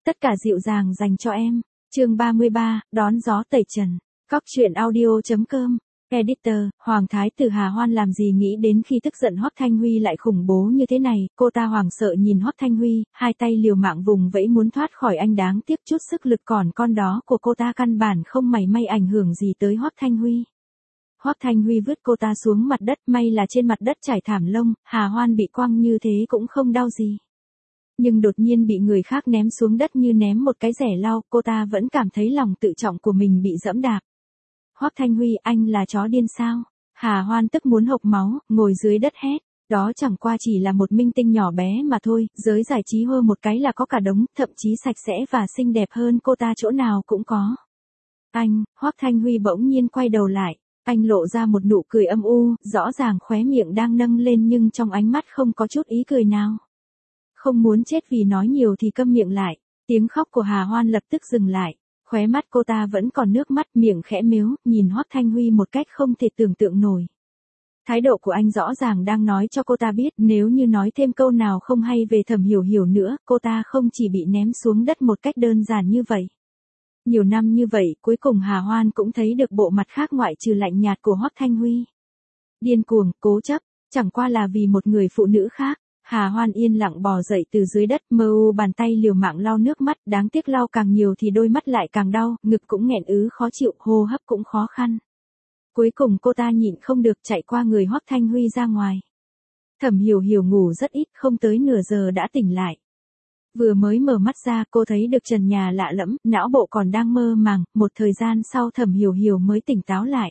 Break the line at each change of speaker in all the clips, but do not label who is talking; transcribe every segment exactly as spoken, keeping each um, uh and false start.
Tất cả dịu dàng dành cho em. Chương ba mươi ba, đón gió tẩy trần. Cóc truyện audio chấm com. Editor, Hoàng Thái tử Hà Hoan làm gì nghĩ đến khi tức giận Hoắc Thanh Huy lại khủng bố như thế này, cô ta hoảng sợ nhìn Hoắc Thanh Huy, hai tay liều mạng vùng vẫy muốn thoát khỏi anh, đáng tiếc chút sức lực còn con đó của cô ta căn bản không mảy may ảnh hưởng gì tới Hoắc Thanh Huy. Hoắc Thanh Huy vứt cô ta xuống mặt đất, may là trên mặt đất trải thảm lông, Hà Hoan bị quăng như thế cũng không đau gì. Nhưng đột nhiên bị người khác ném xuống đất như ném một cái rẻ lau, cô ta vẫn cảm thấy lòng tự trọng của mình bị dẫm đạp. Hoắc Thanh Huy, anh là chó điên sao? Hà Hoan tức muốn hộc máu, ngồi dưới đất hét. Đó chẳng qua chỉ là một minh tinh nhỏ bé mà thôi, giới giải trí hơ một cái là có cả đống, thậm chí sạch sẽ và xinh đẹp hơn cô ta chỗ nào cũng có. Anh, Hoắc Thanh Huy bỗng nhiên quay đầu lại. Anh lộ ra một nụ cười âm u, rõ ràng khóe miệng đang nâng lên nhưng trong ánh mắt không có chút ý cười nào. Không muốn chết vì nói nhiều thì câm miệng lại. Tiếng khóc của Hà Hoan lập tức dừng lại. Khóe mắt cô ta vẫn còn nước mắt, miệng khẽ mếu, nhìn Hoắc Thanh Huy một cách không thể tưởng tượng nổi. Thái độ của anh rõ ràng đang nói cho cô ta biết nếu như nói thêm câu nào không hay về Thẩm Hiểu Hiểu nữa, cô ta không chỉ bị ném xuống đất một cách đơn giản như vậy. Nhiều năm như vậy, cuối cùng Hà Hoan cũng thấy được bộ mặt khác ngoại trừ lạnh nhạt của Hoắc Thanh Huy. Điên cuồng, cố chấp, chẳng qua là vì một người phụ nữ khác. Hà Hoan yên lặng bò dậy từ dưới đất, mơ u bàn tay liều mạng lau nước mắt, đáng tiếc lau càng nhiều thì đôi mắt lại càng đau, ngực cũng nghẹn ứ khó chịu, hô hấp cũng khó khăn. Cuối cùng cô ta nhịn không được chạy qua người Hoắc Thanh Huy ra ngoài. Thẩm Hiểu Hiểu ngủ rất ít, không tới nửa giờ đã tỉnh lại. Vừa mới mở mắt ra cô thấy được trần nhà lạ lẫm, não bộ còn đang mơ màng, một thời gian sau Thẩm Hiểu Hiểu mới tỉnh táo lại.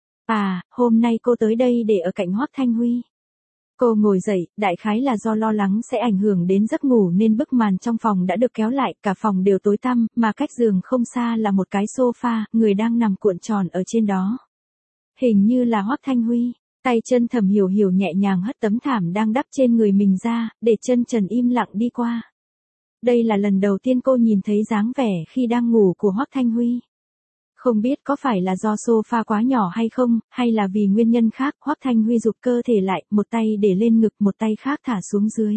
À, hôm nay cô tới đây để ở cạnh Hoắc Thanh Huy. Cô ngồi dậy, đại khái là do lo lắng sẽ ảnh hưởng đến giấc ngủ nên bức màn trong phòng đã được kéo lại, cả phòng đều tối tăm, mà cách giường không xa là một cái sofa, người đang nằm cuộn tròn ở trên đó. Hình như là Hoắc Thanh Huy, tay chân Thẩm Hiểu Hiểu nhẹ nhàng hất tấm thảm đang đắp trên người mình ra, để chân trần im lặng đi qua. Đây là lần đầu tiên cô nhìn thấy dáng vẻ khi đang ngủ của Hoắc Thanh Huy. Không biết có phải là do sofa quá nhỏ hay không, hay là vì nguyên nhân khác, Hoắc Thanh Huy giục cơ thể lại, một tay để lên ngực, một tay khác thả xuống dưới.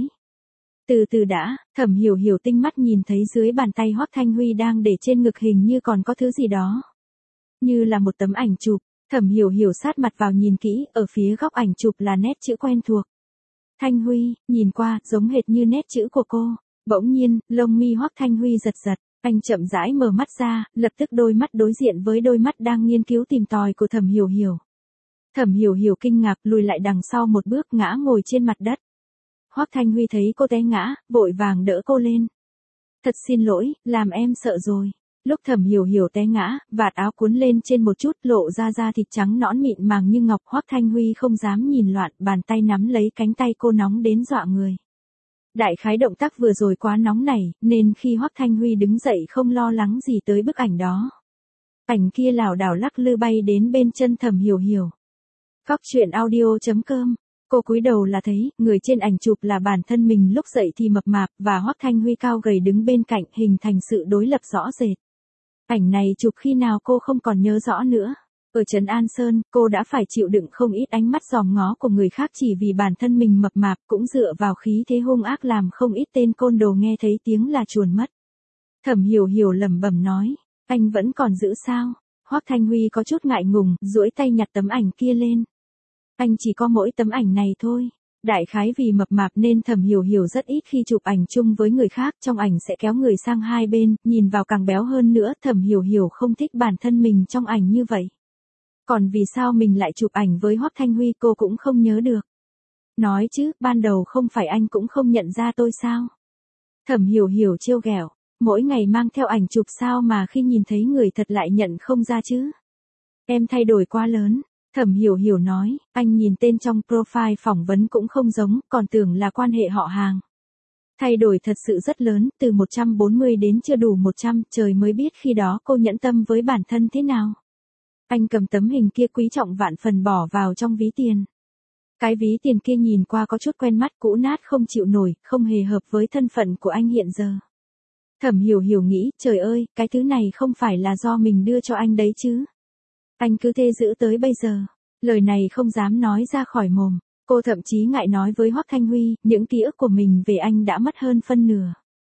Từ từ đã, Thẩm Hiểu Hiểu tinh mắt nhìn thấy dưới bàn tay Hoắc Thanh Huy đang để trên ngực hình như còn có thứ gì đó. Như là một tấm ảnh chụp, Thẩm Hiểu Hiểu sát mặt vào nhìn kỹ, ở phía góc ảnh chụp là nét chữ quen thuộc. Thanh Huy, nhìn qua, giống hệt như nét chữ của cô. Bỗng nhiên, lông mi Hoắc Thanh Huy giật giật. Anh chậm rãi mở mắt ra, lập tức đôi mắt đối diện với đôi mắt đang nghiên cứu tìm tòi của Thẩm Hiểu Hiểu. Thẩm Hiểu Hiểu kinh ngạc lùi lại đằng sau một bước, ngã ngồi trên mặt đất. Hoắc Thanh Huy thấy cô té ngã, vội vàng đỡ cô lên. Thật xin lỗi, làm em sợ rồi. Lúc Thẩm Hiểu Hiểu té ngã, vạt áo cuốn lên trên một chút, lộ ra da thịt trắng nõn mịn màng như ngọc. Hoắc Thanh Huy không dám nhìn loạn, bàn tay nắm lấy cánh tay cô nóng đến dọa người. Đại khái động tác vừa rồi quá nóng nảy, nên khi Hoắc Thanh Huy đứng dậy không lo lắng gì tới bức ảnh đó. Ảnh kia lảo đảo lắc lư bay đến bên chân Thẩm Hiểu Hiểu. Cóc truyện audio chấm com. Cô cúi đầu là thấy, người trên ảnh chụp là bản thân mình lúc dậy thì mập mạp, và Hoắc Thanh Huy cao gầy đứng bên cạnh, hình thành sự đối lập rõ rệt. Ảnh này chụp khi nào cô không còn nhớ rõ nữa. Ở Trấn An Sơn, cô đã phải chịu đựng không ít ánh mắt dòm ngó của người khác chỉ vì bản thân mình mập mạp, cũng dựa vào khí thế hung ác làm không ít tên côn đồ nghe thấy tiếng là chuồn mất. Thẩm Hiểu Hiểu lẩm bẩm nói, anh vẫn còn giữ sao? Hoắc Thanh Huy có chút ngại ngùng, duỗi tay nhặt tấm ảnh kia lên. Anh chỉ có mỗi tấm ảnh này thôi. Đại khái vì mập mạp nên Thẩm Hiểu Hiểu rất ít khi chụp ảnh chung với người khác, trong ảnh sẽ kéo người sang hai bên, nhìn vào càng béo hơn nữa. Thẩm Hiểu Hiểu không thích bản thân mình trong ảnh như vậy. Còn vì sao mình lại chụp ảnh với Hoắc Thanh Huy cô cũng không nhớ được. Nói chứ, ban đầu không phải anh cũng không nhận ra tôi sao? Thẩm Hiểu Hiểu trêu ghẹo, mỗi ngày mang theo ảnh chụp sao mà khi nhìn thấy người thật lại nhận không ra chứ? Em thay đổi quá lớn. Thẩm Hiểu Hiểu nói, anh nhìn tên trong profile phỏng vấn cũng không giống, còn tưởng là quan hệ họ hàng. Thay đổi thật sự rất lớn, từ một trăm bốn mươi đến chưa đủ một trăm, trời mới biết khi đó cô nhẫn tâm với bản thân thế nào. Anh cầm tấm hình kia quý trọng vạn phần bỏ vào trong ví tiền. Cái ví tiền kia nhìn qua có chút quen mắt, cũ nát không chịu nổi, không hề hợp với thân phận của anh hiện giờ. Thẩm Hiểu Hiểu nghĩ, trời ơi, cái thứ này không phải là do mình đưa cho anh đấy chứ. Anh cứ thế giữ tới bây giờ. Lời này không dám nói ra khỏi mồm. Cô thậm chí ngại nói với Hoắc Thanh Huy, những ký ức của mình về anh đã mất hơn phân nửa.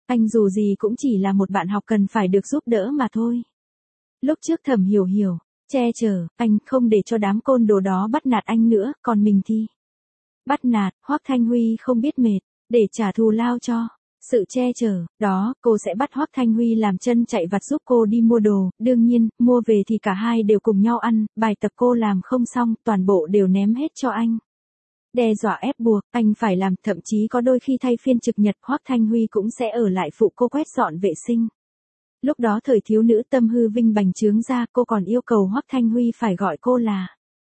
Anh dù gì cũng chỉ là một bạn học cần phải được giúp đỡ mà thôi. Lúc trước Thẩm Hiểu Hiểu, che chở, anh không để cho đám côn đồ đó bắt nạt anh nữa, còn mình thì bắt nạt, Hoắc Thanh Huy không biết mệt, để trả thù lao cho sự che chở, đó, cô sẽ bắt Hoắc Thanh Huy làm chân chạy vặt giúp cô đi mua đồ, đương nhiên, mua về thì cả hai đều cùng nhau ăn, bài tập cô làm không xong, toàn bộ đều ném hết cho anh. Đe dọa ép buộc, anh phải làm, thậm chí có đôi khi thay phiên trực nhật, Hoắc Thanh Huy cũng sẽ ở lại phụ cô quét dọn vệ sinh. Lúc đó thời thiếu nữ tâm hư vinh bành trướng ra, cô còn yêu cầu Hoắc Thanh Huy phải gọi cô là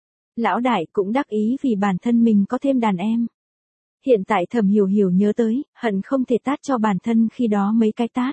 lão đại, cũng đắc ý vì bản thân mình có thêm đàn em. Hiện tại Thẩm Hiểu Hiểu nhớ tới, hận không thể tát cho bản thân khi đó mấy cái tát.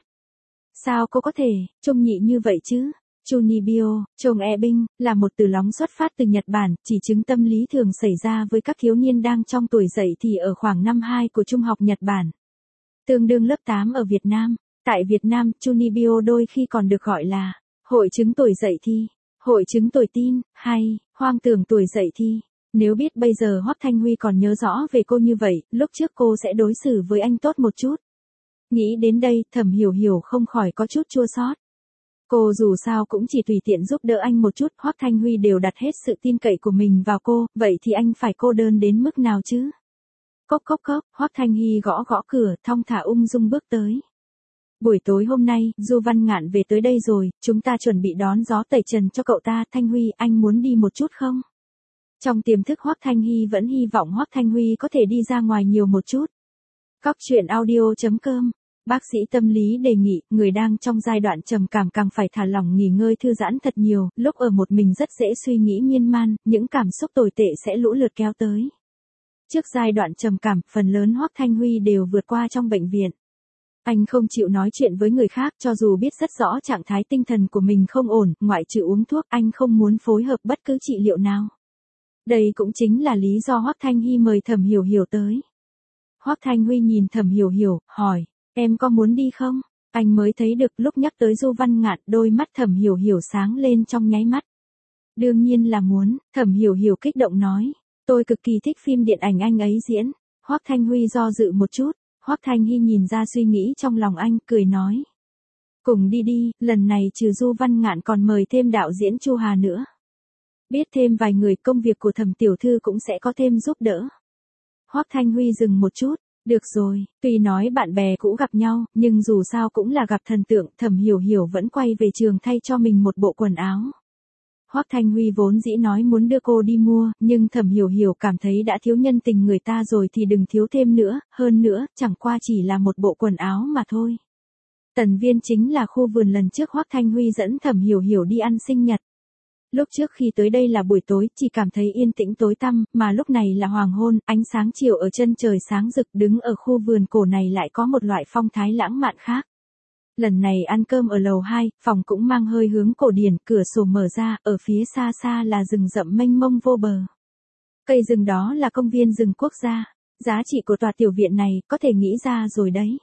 Sao cô có thể, trung nhị như vậy chứ? Chunibyo, chồng e binh, là một từ lóng xuất phát từ Nhật Bản, chỉ chứng tâm lý thường xảy ra với các thiếu niên đang trong tuổi dậy thì ở khoảng năm hai của trung học Nhật Bản. Tương đương lớp tám ở Việt Nam. Tại Việt Nam, Chunibyo đôi khi còn được gọi là hội chứng tuổi dậy thì, hội chứng tuổi teen, hay hoang tưởng tuổi dậy thì. Nếu biết bây giờ Hoắc Thanh Huy còn nhớ rõ về cô như vậy, lúc trước cô sẽ đối xử với anh tốt một chút. Nghĩ đến đây, Thẩm Hiểu Hiểu không khỏi có chút chua xót. Cô dù sao cũng chỉ tùy tiện giúp đỡ anh một chút, Hoắc Thanh Huy đều đặt hết sự tin cậy của mình vào cô, vậy thì anh phải cô đơn đến mức nào chứ? Cốc cốc cốc, Hoắc Thanh Huy gõ gõ cửa, thong thả ung dung bước tới. Buổi tối hôm nay, Du Văn Ngạn về tới đây rồi, chúng ta chuẩn bị đón gió tẩy trần cho cậu ta. Thanh Huy, anh muốn đi một chút không? Trong tiềm thức Hoắc Thanh Hy vẫn hy vọng Hoắc Thanh Huy có thể đi ra ngoài nhiều một chút. Cóc truyện audio chấm com. Bác sĩ tâm lý đề nghị, người đang trong giai đoạn trầm cảm càng phải thả lỏng nghỉ ngơi thư giãn thật nhiều, lúc ở một mình rất dễ suy nghĩ miên man, những cảm xúc tồi tệ sẽ lũ lượt kéo tới. Trước giai đoạn trầm cảm, phần lớn Hoắc Thanh Huy đều vượt qua trong bệnh viện. Anh không chịu nói chuyện với người khác, cho dù biết rất rõ trạng thái tinh thần của mình không ổn, ngoại trừ uống thuốc, anh không muốn phối hợp bất cứ trị liệu nào. Đây cũng chính là lý do Hoắc Thanh Hy mời Thẩm Hiểu Hiểu tới. Hoắc Thanh Huy nhìn Thẩm Hiểu Hiểu, hỏi, em có muốn đi không? Anh mới thấy được lúc nhắc tới Du Văn Ngạn, đôi mắt Thẩm Hiểu Hiểu sáng lên trong nháy mắt. Đương nhiên là muốn, Thẩm Hiểu Hiểu kích động nói, tôi cực kỳ thích phim điện ảnh anh ấy diễn. Hoắc Thanh Huy do dự một chút, Hoắc Thanh Hy nhìn ra suy nghĩ trong lòng anh, cười nói. Cùng đi đi, lần này trừ Du Văn Ngạn còn mời thêm đạo diễn Chu Hà nữa. Biết thêm vài người, công việc của Thẩm tiểu thư cũng sẽ có thêm giúp đỡ. Hoắc Thanh Huy dừng một chút, được rồi, tuy nói bạn bè cũ gặp nhau, nhưng dù sao cũng là gặp thần tượng, Thẩm Hiểu Hiểu vẫn quay về trường thay cho mình một bộ quần áo. Hoắc Thanh Huy vốn dĩ nói muốn đưa cô đi mua, nhưng Thẩm Hiểu Hiểu cảm thấy đã thiếu nhân tình người ta rồi thì đừng thiếu thêm nữa, hơn nữa, chẳng qua chỉ là một bộ quần áo mà thôi. Tần Viên chính là khu vườn lần trước Hoắc Thanh Huy dẫn Thẩm Hiểu Hiểu đi ăn sinh nhật. Lúc trước khi tới đây là buổi tối, chỉ cảm thấy yên tĩnh tối tăm, mà lúc này là hoàng hôn, ánh sáng chiều ở chân trời sáng rực, đứng ở khu vườn cổ này lại có một loại phong thái lãng mạn khác. Lần này ăn cơm ở lầu hai, phòng cũng mang hơi hướng cổ điển, cửa sổ mở ra, ở phía xa xa là rừng rậm mênh mông vô bờ. Cây rừng đó là công viên rừng quốc gia, giá trị của tòa tiểu viện này có thể nghĩ ra rồi đấy.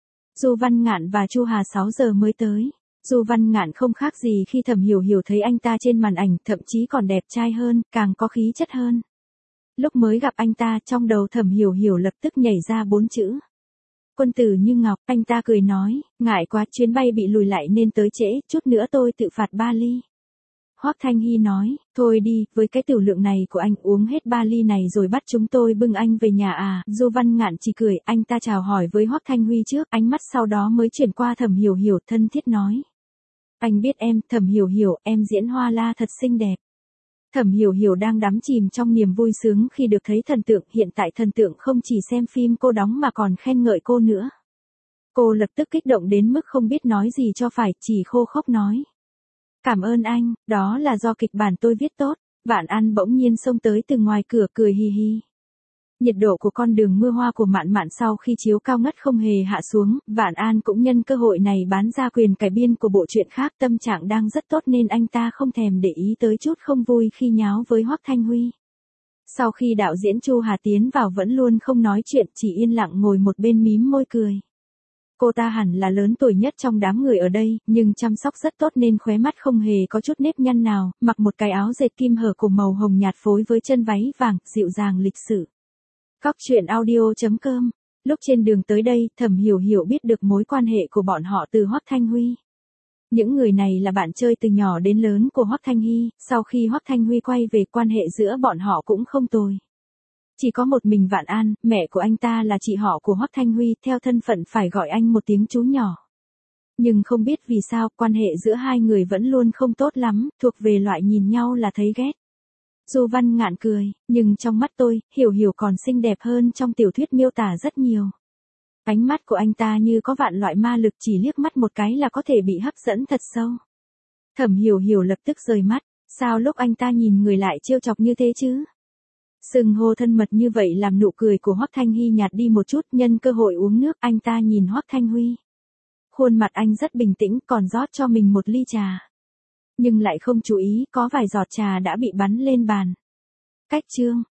Du Văn Ngạn và Chu Hà sáu giờ mới tới. Du Văn Ngạn không khác gì khi Thẩm Hiểu Hiểu thấy anh ta trên màn ảnh, thậm chí còn đẹp trai hơn, càng có khí chất hơn. Lúc mới gặp anh ta, trong đầu Thẩm Hiểu Hiểu lập tức nhảy ra bốn chữ. Quân tử như ngọc, anh ta cười nói, ngại quá, chuyến bay bị lùi lại nên tới trễ, chút nữa tôi tự phạt ba ly. Hoắc Thanh Hy nói, thôi đi, với cái tiểu lượng này của anh uống hết ba ly này rồi bắt chúng tôi bưng anh về nhà à. Du Văn Ngạn chỉ cười, anh ta chào hỏi với Hoắc Thanh Huy trước, ánh mắt sau đó mới chuyển qua Thẩm Hiểu Hiểu, thân thiết nói. Anh biết em, Thẩm Hiểu Hiểu, em diễn Hoa La thật xinh đẹp. Thẩm Hiểu Hiểu đang đắm chìm trong niềm vui sướng khi được thấy thần tượng, hiện tại thần tượng không chỉ xem phim cô đóng mà còn khen ngợi cô nữa. Cô lập tức kích động đến mức không biết nói gì cho phải, chỉ khô khốc nói. Cảm ơn anh, đó là do kịch bản tôi viết tốt. Vạn An bỗng nhiên xông tới từ ngoài cửa, cười hi hi. Nhiệt độ của con đường mưa hoa của Mạn Mạn sau khi chiếu cao ngất không hề hạ xuống, Vạn An cũng nhân cơ hội này bán ra quyền cải biên của bộ truyện khác, tâm trạng đang rất tốt nên anh ta không thèm để ý tới chút không vui khi nháo với Hoắc Thanh Huy. Sau khi đạo diễn Chu Hà tiến vào vẫn luôn không nói chuyện, chỉ yên lặng ngồi một bên mím môi cười. Cô ta hẳn là lớn tuổi nhất trong đám người ở đây, nhưng chăm sóc rất tốt nên khóe mắt không hề có chút nếp nhăn nào, mặc một cái áo dệt kim hở cổ màu hồng nhạt phối với chân váy vàng, dịu dàng lịch sự. Cóc truyện audio chấm com Lúc trên đường tới đây, Thẩm Hiểu Hiểu biết được mối quan hệ của bọn họ từ Hoắc Thanh Huy. Những người này là bạn chơi từ nhỏ đến lớn của Hoắc Thanh Hy, sau khi Hoắc Thanh Huy quay về quan hệ giữa bọn họ cũng không tồi. Chỉ có một mình Vạn An, mẹ của anh ta là chị họ của Hoắc Thanh Huy, theo thân phận phải gọi anh một tiếng chú nhỏ. Nhưng không biết vì sao, quan hệ giữa hai người vẫn luôn không tốt lắm, thuộc về loại nhìn nhau là thấy ghét. Du Văn Ngạn cười, nhưng trong mắt tôi, Hiểu Hiểu còn xinh đẹp hơn trong tiểu thuyết miêu tả rất nhiều. Ánh mắt của anh ta như có vạn loại ma lực, chỉ liếc mắt một cái là có thể bị hấp dẫn thật sâu. Thẩm Hiểu Hiểu lập tức rời mắt, sao lúc anh ta nhìn người lại trêu chọc như thế chứ? Sừng hô thân mật như vậy làm nụ cười của Hoắc Thanh Hy nhạt đi một chút, nhân cơ hội uống nước, anh ta nhìn Hoắc Thanh Huy. Khuôn mặt anh rất bình tĩnh, còn rót cho mình một ly trà. Nhưng lại không chú ý, có vài giọt trà đã bị bắn lên bàn. Cách chương